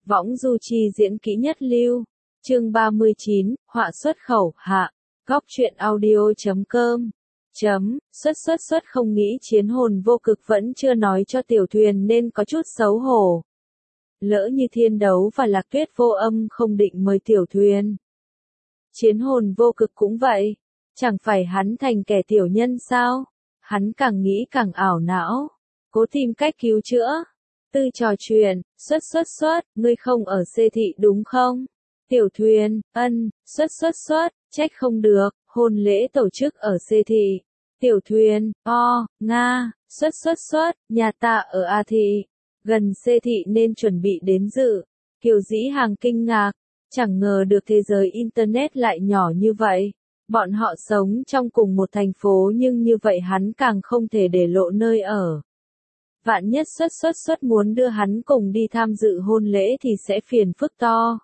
Võng du chi diễn kỹ nhất lưu. Chương 39, họa xuất khẩu, hạ. Góc truyện audio.com. Xuất không nghĩ chiến hồn vô cực vẫn chưa nói cho Tiểu Thuyền nên có chút xấu hổ. Lỡ như Thiên Đấu và Lạc Tuyết Vô Âm không định mời Tiểu Thuyền. Chiến hồn vô cực cũng vậy. Chẳng phải hắn thành kẻ tiểu nhân sao? Hắn càng nghĩ càng ảo não. Cố tìm cách cứu chữa. Tư trò chuyện, xuất, ngươi không ở xê thị đúng không? Tiểu Thuyền, ân, xuất, trách không được, hôn lễ tổ chức ở xê thị. Tiểu Thuyền, Nga, xuất, nhà ta ở A thị, gần xê thị nên chuẩn bị đến dự. Kiều Dĩ Hàng kinh ngạc, chẳng ngờ được thế giới Internet lại nhỏ như vậy. Bọn họ sống trong cùng một thành phố nhưng như vậy hắn càng không thể để lộ nơi ở. Vạn nhất xuất muốn đưa hắn cùng đi tham dự hôn lễ thì sẽ phiền phức to.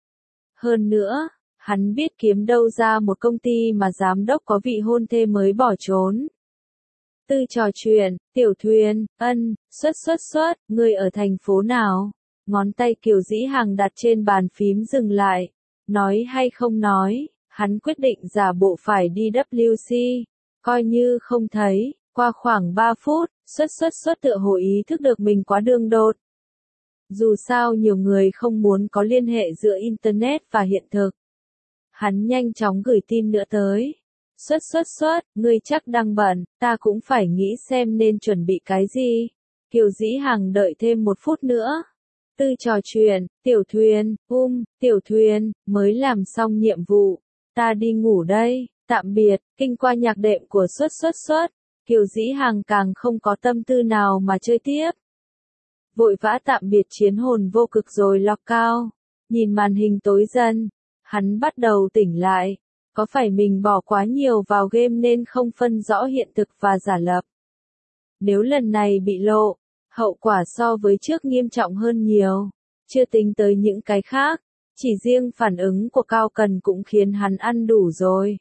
Hơn nữa, hắn biết kiếm đâu ra một công ty mà giám đốc có vị hôn thê mới bỏ trốn. Tư trò chuyện, Tiểu Thuyền, ân, xuất, ngươi ở thành phố nào? Ngón tay Kiều Dĩ Hàng đặt trên bàn phím dừng lại. Nói hay không nói, hắn quyết định giả bộ phải đi WC. Coi như không thấy, qua khoảng 3 phút, xuất tựa hồ ý thức được mình quá đường đột. Dù sao nhiều người không muốn có liên hệ giữa Internet và hiện thực. Hắn nhanh chóng gửi tin nữa tới. Xuất, ngươi chắc đang bận, ta cũng phải nghĩ xem nên chuẩn bị cái gì. Kiều Dĩ Hàng đợi thêm 1 phút nữa. Tư trò chuyện, Tiểu Thuyền, Tiểu Thuyền, mới làm xong nhiệm vụ. Ta đi ngủ đây, tạm biệt, kinh qua nhạc đệm của xuất. Kiều Dĩ Hàng càng không có tâm tư nào mà chơi tiếp. Vội vã tạm biệt chiến hồn vô cực rồi lọc cao. Nhìn màn hình tối dần, hắn bắt đầu tỉnh lại. Có phải mình bỏ quá nhiều vào game nên không phân rõ hiện thực và giả lập? Nếu lần này bị lộ, hậu quả so với trước nghiêm trọng hơn nhiều. Chưa tính tới những cái khác, chỉ riêng phản ứng của Cao Cần cũng khiến hắn ăn đủ rồi.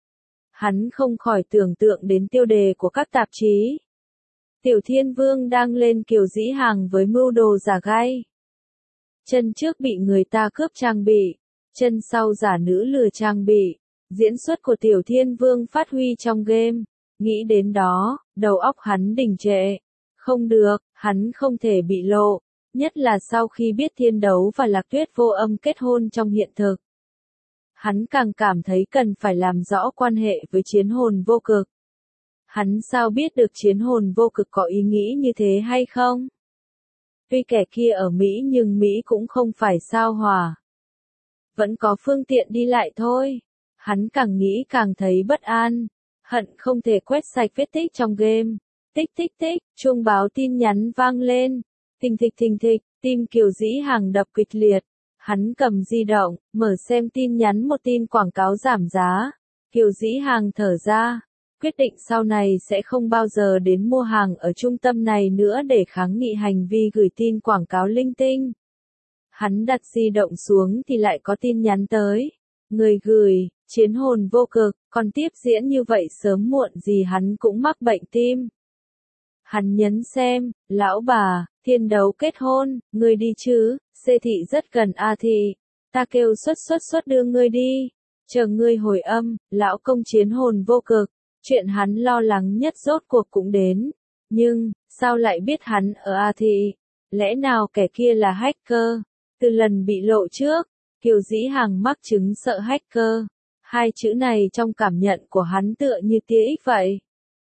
Hắn không khỏi tưởng tượng đến tiêu đề của các tạp chí. Tiểu Thiên Vương đang lên Kiều Dĩ Hàng với mưu đồ giả gai. Chân trước bị người ta cướp trang bị, chân sau giả nữ lừa trang bị. Diễn xuất của Tiểu Thiên Vương phát huy trong game. Nghĩ đến đó, đầu óc hắn đình trệ. Không được, hắn không thể bị lộ. Nhất là sau khi biết Thiên Đấu và Lạc Tuyết Vô Âm kết hôn trong hiện thực. Hắn càng cảm thấy cần phải làm rõ quan hệ với chiến hồn vô cực. Hắn sao biết được chiến hồn vô cực có ý nghĩ như thế hay không? Tuy kẻ kia ở Mỹ nhưng Mỹ cũng không phải sao Hòa. Vẫn có phương tiện đi lại thôi. Hắn càng nghĩ càng thấy bất an. Hận không thể quét sạch vết tích trong game. Tích, chuông báo tin nhắn vang lên. Thình thịch, tim Kiều Dĩ Hàng đập kịch liệt. Hắn cầm di động, mở xem tin nhắn một tin quảng cáo giảm giá. Kiều Dĩ Hàng thở ra. Quyết định sau này sẽ không bao giờ đến mua hàng ở trung tâm này nữa để kháng nghị hành vi gửi tin quảng cáo linh tinh. Hắn đặt di động xuống thì lại có tin nhắn tới. Người gửi, chiến hồn vô cực, còn tiếp diễn như vậy sớm muộn gì hắn cũng mắc bệnh tim. Hắn nhấn xem, lão bà, Thiên Đấu kết hôn, ngươi đi chứ, xê thị rất gần A thị. Ta kêu xuất đưa ngươi đi. Chờ ngươi hồi âm, lão công chiến hồn vô cực. Chuyện hắn lo lắng nhất rốt cuộc cũng đến. Nhưng, sao lại biết hắn ở A thị? Lẽ nào kẻ kia là hacker? Từ lần bị lộ trước, Kiều Dĩ Hàng mắc chứng sợ hacker. 2 chữ này trong cảm nhận của hắn tựa như tia ích vậy.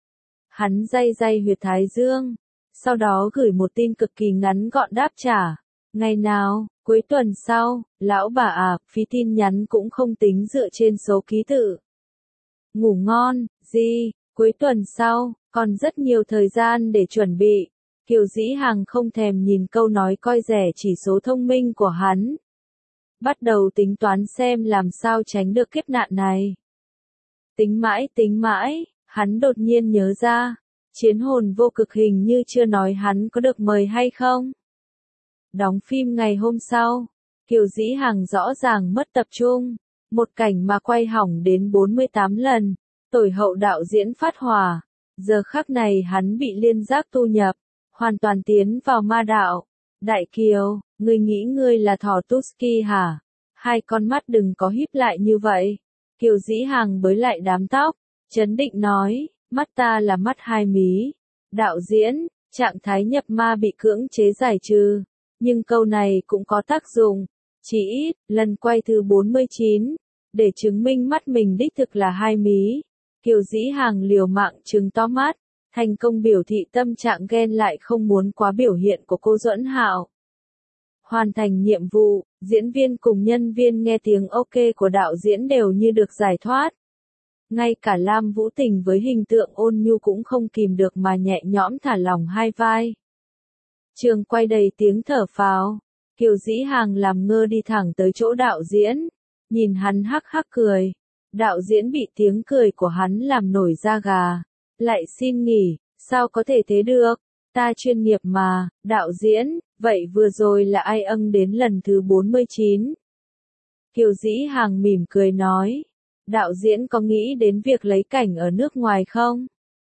Hắn day huyệt thái dương. Sau đó gửi một tin cực kỳ ngắn gọn đáp trả. Ngày nào, cuối tuần sau, lão bà à, phí tin nhắn cũng không tính dựa trên số ký tự. Ngủ ngon, cuối tuần sau, còn rất nhiều thời gian để chuẩn bị. Kiều Dĩ Hàng không thèm nhìn câu nói coi rẻ chỉ số thông minh của hắn. Bắt đầu tính toán xem làm sao tránh được kiếp nạn này. Tính mãi, hắn đột nhiên nhớ ra. Chiến hồn vô cực hình như chưa nói hắn có được mời hay không. Đóng phim ngày hôm sau, Kiều Dĩ Hàng rõ ràng mất tập trung. Một cảnh mà quay hỏng đến 48 lần. Tồi hậu đạo diễn phát hỏa. Giờ khắc này hắn bị liên giác tu nhập. Hoàn toàn tiến vào ma đạo. Đại Kiều, Ngươi nghĩ ngươi là thỏ Tusky hả? Hai con mắt đừng có híp lại như vậy. Kiều Dĩ Hằng bới lại đám tóc, trấn định nói, mắt ta là mắt hai mí. Đạo diễn, trạng thái nhập ma bị cưỡng chế giải trừ. Nhưng câu này cũng có tác dụng. Chỉ ít, lần quay thứ 49, để chứng minh mắt mình đích thực là hai mí. Kiều Dĩ Hằng liều mạng trừng to mắt, thành công biểu thị tâm trạng ghen lại không muốn quá biểu hiện của cô Duẫn Hạo. Hoàn thành nhiệm vụ, diễn viên cùng nhân viên nghe tiếng ok của đạo diễn đều như được giải thoát. Ngay cả Lam Vũ Tình với hình tượng ôn nhu cũng không kìm được mà nhẹ nhõm thả lỏng hai vai. Trường quay đầy tiếng thở phào, Kiều Dĩ Hằng làm ngơ đi thẳng tới chỗ đạo diễn, nhìn hắn hắc hắc cười. Đạo diễn bị tiếng cười của hắn làm nổi da gà. Lại xin nghỉ, sao có thể thế được? Ta chuyên nghiệp mà, đạo diễn, vậy vừa rồi là ai âng đến lần thứ 49? Kiều Dĩ Hằng mỉm cười nói, đạo diễn có nghĩ đến việc lấy cảnh ở nước ngoài không?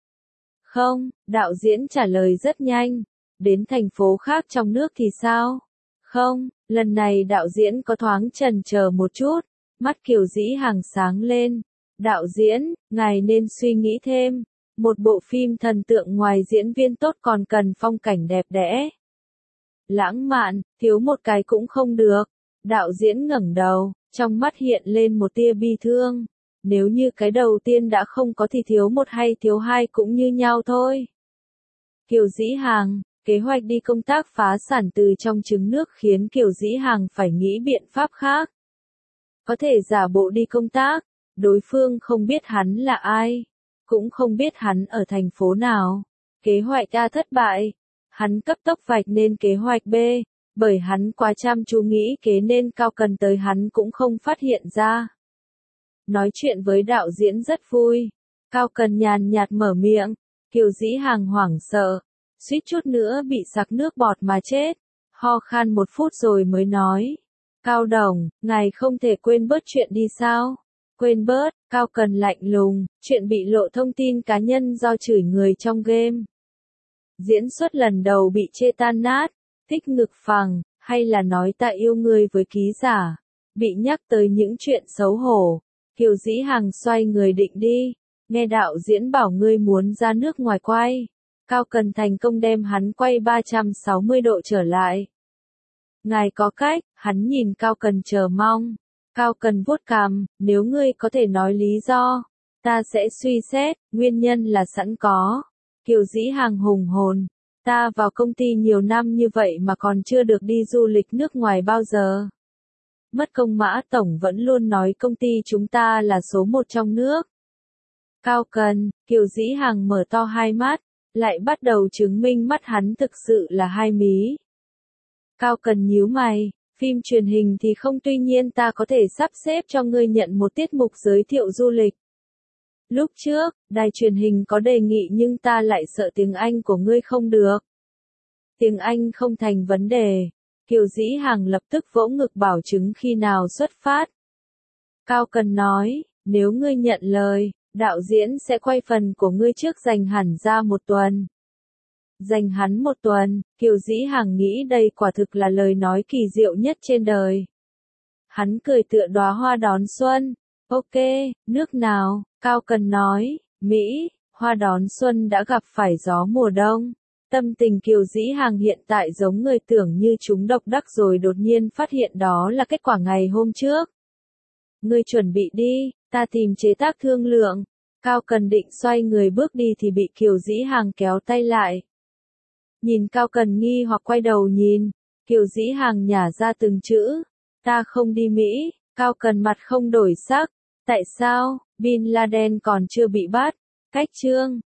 Không, đạo diễn trả lời rất nhanh, đến thành phố khác trong nước thì sao? Không, lần này đạo diễn có thoáng chần chờ một chút, mắt Kiều Dĩ Hằng sáng lên. Đạo diễn, ngài nên suy nghĩ thêm. Một bộ phim thần tượng ngoài diễn viên tốt còn cần phong cảnh đẹp đẽ. Lãng mạn, thiếu một cái cũng không được. Đạo diễn ngẩng đầu, trong mắt hiện lên một tia bi thương. Nếu như cái đầu tiên đã không có thì thiếu một hay thiếu hai cũng như nhau thôi. Kiều Dĩ Hằng, kế hoạch đi công tác phá sản từ trong trứng nước khiến Kiều Dĩ Hằng phải nghĩ biện pháp khác. Có thể giả bộ đi công tác, đối phương không biết hắn là ai, cũng không biết hắn ở thành phố nào. Kế hoạch A thất bại, hắn cấp tốc vạch nên kế hoạch B, bởi hắn quá chăm chú nghĩ kế nên Cao Cần tới hắn cũng không phát hiện ra. Nói chuyện với đạo diễn rất vui, Cao Cần nhàn nhạt mở miệng, Kiều Dĩ Hằng hoảng sợ, suýt chút nữa bị sặc nước bọt mà chết, ho khan một phút rồi mới nói. Cao Đồng, ngài không thể quên bớt chuyện đi sao? Quên bớt, Cao Cần lạnh lùng, chuyện bị lộ thông tin cá nhân do chửi người trong game. Diễn xuất lần đầu bị chê tan nát, thích ngực phẳng, hay là nói ta yêu ngươi với ký giả. Bị nhắc tới những chuyện xấu hổ. Kiều Dĩ Hằng xoay người định đi, nghe đạo diễn bảo ngươi muốn ra nước ngoài quay. Cao Cần thành công đem hắn quay 360 độ trở lại. Ngài có cách, hắn nhìn Cao Cần chờ mong. Cao Cần vuốt cằm, nếu ngươi có thể nói lý do, ta sẽ suy xét, nguyên nhân là sẵn có. Kiều Dĩ Hằng hùng hồn, ta vào công ty nhiều năm như vậy mà còn chưa được đi du lịch nước ngoài bao giờ. Mất công Mã Tổng vẫn luôn nói công ty chúng ta là số một trong nước. Cao Cần, Kiều Dĩ Hằng mở to hai mắt, lại bắt đầu chứng minh mắt hắn thực sự là hai mí. Cao Cần nhíu mày, phim truyền hình thì không, tuy nhiên ta có thể sắp xếp cho ngươi nhận một tiết mục giới thiệu du lịch. Lúc trước, đài truyền hình có đề nghị nhưng ta lại sợ tiếng Anh của ngươi không được. Tiếng Anh không thành vấn đề. Kiều Dĩ Hằng lập tức vỗ ngực bảo chứng khi nào xuất phát. Cao Cần nói, nếu ngươi nhận lời, đạo diễn sẽ quay phần của ngươi trước dành hẳn ra một tuần. Dành hắn một tuần, Kiều Dĩ Hằng nghĩ đây quả thực là lời nói kỳ diệu nhất trên đời. Hắn cười tựa đóa hoa đón xuân. Ok, nước nào? Cao Cần nói, Mỹ, hoa đón xuân đã gặp phải gió mùa đông. Tâm tình Kiều Dĩ Hằng hiện tại giống người tưởng như chúng độc đắc rồi đột nhiên phát hiện đó là kết quả ngày hôm trước. Ngươi chuẩn bị đi, ta tìm chế tác thương lượng. Cao Cần định xoay người bước đi thì bị Kiều Dĩ Hằng kéo tay lại. Nhìn Cao Cần nghi hoặc quay đầu nhìn, Kiều Dĩ Hằng nhả ra từng chữ. Ta không đi Mỹ. Cao Cần mặt không đổi sắc. Tại sao? Bin Laden còn chưa bị bắt. Cách chương